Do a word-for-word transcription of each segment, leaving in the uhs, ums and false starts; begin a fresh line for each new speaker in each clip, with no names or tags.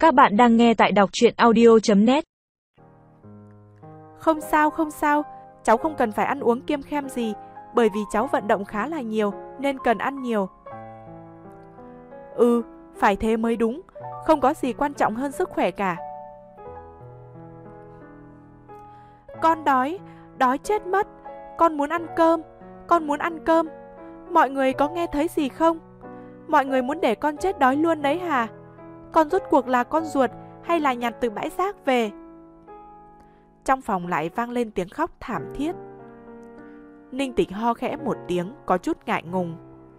Các bạn đang nghe tại đọc truyện audio chấm net.
Không sao, không sao, cháu không cần phải ăn uống kiêng khem gì, bởi vì cháu vận động khá là nhiều nên cần ăn nhiều. Ừ, phải thế mới đúng, không có gì quan trọng hơn sức khỏe cả. Con đói, đói chết mất, con muốn ăn cơm, con muốn ăn cơm. Mọi người có nghe thấy gì không? Mọi người muốn để con chết đói luôn đấy hả? Con rốt cuộc là con ruột hay là nhặt từ bãi rác về? Trong phòng lại vang lên tiếng khóc thảm thiết. Ninh Tịch ho khẽ một tiếng, có chút ngại ngùng.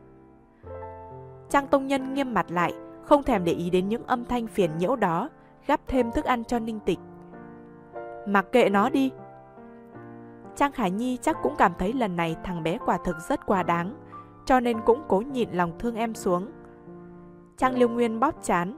Trang Tông Nhân nghiêm mặt lại, không thèm để ý đến những âm thanh phiền nhiễu đó, gắp thêm thức ăn cho Ninh Tịch. Mặc kệ nó đi. Trang Khải Nhi chắc cũng cảm thấy lần này thằng bé quả thực rất quá đáng, cho nên cũng cố nhịn lòng thương em xuống. Trang Liêu Nguyên bóp trán.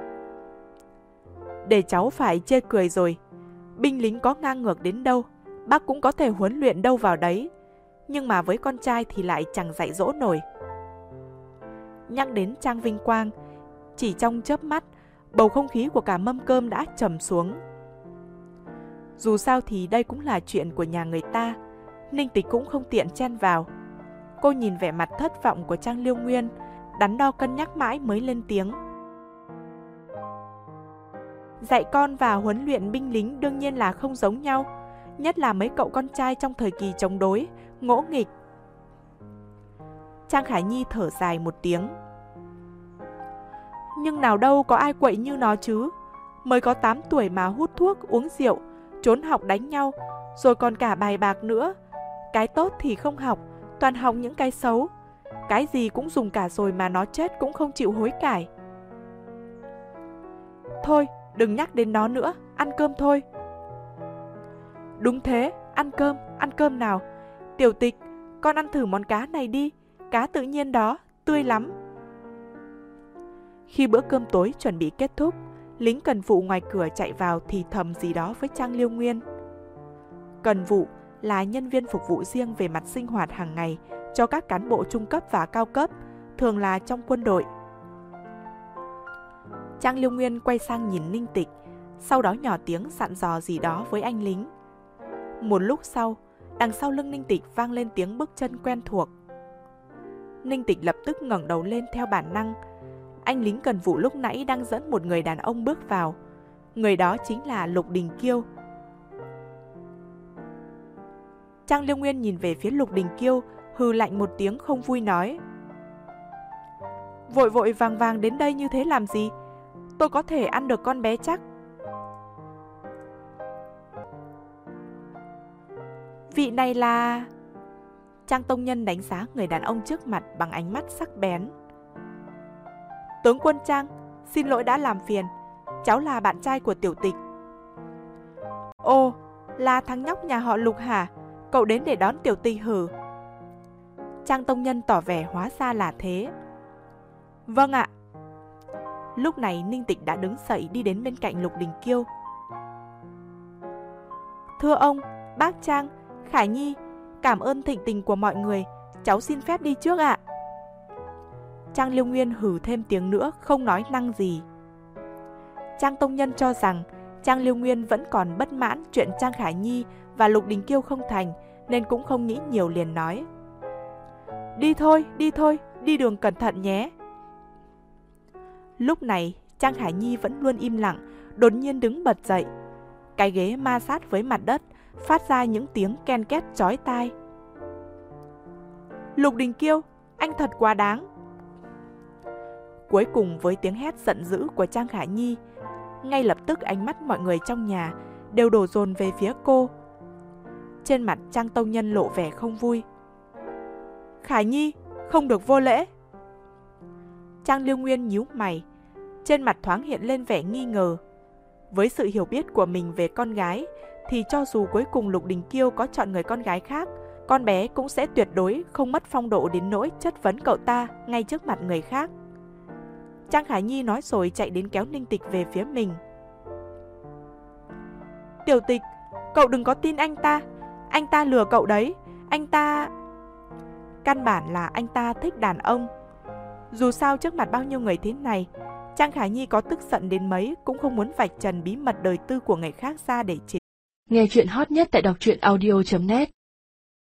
Để cháu phải chê cười rồi. Binh lính có ngang ngược đến đâu, bác cũng có thể huấn luyện đâu vào đấy. Nhưng mà với con trai thì lại chẳng dạy dỗ nổi. Nhắc đến Trang Vinh Quang, chỉ trong chớp mắt, bầu không khí của cả mâm cơm đã trầm xuống. Dù sao thì đây cũng là chuyện của nhà người ta, Ninh Tịch cũng không tiện chen vào. Cô nhìn vẻ mặt thất vọng của Trang Liêu Nguyên, đắn đo cân nhắc mãi mới lên tiếng. Dạy con và huấn luyện binh lính đương nhiên là không giống nhau, nhất là mấy cậu con trai trong thời kỳ chống đối, ngỗ nghịch. Trang Khải Nhi thở dài một tiếng. Nhưng nào đâu có ai quậy như nó chứ, mới có tám tuổi mà hút thuốc, uống rượu, trốn học đánh nhau, rồi còn cả bài bạc nữa. Cái tốt thì không học, toàn học những cái xấu. Cái gì cũng dùng cả rồi mà nó chết cũng không chịu hối cải. Thôi, đừng nhắc đến nó nữa, ăn cơm thôi. Đúng thế, ăn cơm, ăn cơm nào. Tiểu Tịch, con ăn thử món cá này đi, cá tự nhiên đó, tươi lắm. Khi bữa cơm tối chuẩn bị kết thúc, lính cần vụ ngoài cửa chạy vào thì thầm gì đó với Trang Liêu Nguyên. Cần vụ là nhân viên phục vụ riêng về mặt sinh hoạt hàng ngày cho các cán bộ trung cấp và cao cấp, thường là trong quân đội. Trang Liêu Nguyên quay sang nhìn Ninh Tịch, sau đó nhỏ tiếng dặn dò gì đó với anh lính. Một lúc sau, đằng sau lưng Ninh Tịch vang lên tiếng bước chân quen thuộc. Ninh Tịch lập tức ngẩng đầu lên theo bản năng. Anh lính cần vụ lúc nãy đang dẫn một người đàn ông bước vào. Người đó chính là Lục Đình Kiêu. Trang Liêu Nguyên nhìn về phía Lục Đình Kiêu, hừ lạnh một tiếng không vui nói. Vội vội vàng vàng đến đây như thế làm gì? Tôi có thể ăn được con bé chắc. Vị này là... Trang Tông Nhân đánh giá người đàn ông trước mặt bằng ánh mắt sắc bén. Tướng quân Trang, xin lỗi đã làm phiền. Cháu là bạn trai của Tiểu Tịch. Ồ, là thằng nhóc nhà họ Lục hả? Cậu đến để đón Tiểu Tịch hử? Trang Tông Nhân tỏ vẻ hóa ra là thế. Vâng ạ. Lúc này Ninh Tịch đã đứng dậy đi đến bên cạnh Lục Đình Kiêu. Thưa ông, bác Trang, Khải Nhi, cảm ơn thịnh tình của mọi người, cháu xin phép đi trước ạ. Trang Liêu Nguyên hử thêm tiếng nữa, không nói năng gì. Trang Tông Nhân cho rằng Trang Liêu Nguyên vẫn còn bất mãn chuyện Trang Khải Nhi và Lục Đình Kiêu không thành, nên cũng không nghĩ nhiều liền nói. Đi thôi, đi thôi, đi đường cẩn thận nhé. Lúc này, Trang Khải Nhi vẫn luôn im lặng, đột nhiên đứng bật dậy. Cái ghế ma sát với mặt đất, phát ra những tiếng ken két chói tai. Lục Đình Kiêu, anh thật quá đáng. Cuối cùng với tiếng hét giận dữ của Trang Khải Nhi, ngay lập tức ánh mắt mọi người trong nhà đều đổ dồn về phía cô. Trên mặt Trang Tông Nhân lộ vẻ không vui. Khải Nhi, không được vô lễ. Trang Liêu Nguyên nhíu mày, trên mặt thoáng hiện lên vẻ nghi ngờ. Với sự hiểu biết của mình về con gái, thì cho dù cuối cùng Lục Đình Kiêu có chọn người con gái khác, con bé cũng sẽ tuyệt đối không mất phong độ đến nỗi chất vấn cậu ta ngay trước mặt người khác. Trang Khải Nhi nói rồi chạy đến kéo Ninh Tịch về phía mình. Tiểu Tịch, cậu đừng có tin anh ta, anh ta lừa cậu đấy, anh ta... Căn bản là anh ta thích đàn ông. Dù sao trước mặt bao nhiêu người thế này, Trang Khả Nhi có tức giận đến mấy cũng không muốn vạch trần bí mật đời tư của người khác ra để chế.
Nghe chuyện hot nhất tại đọc truyện audio chấm net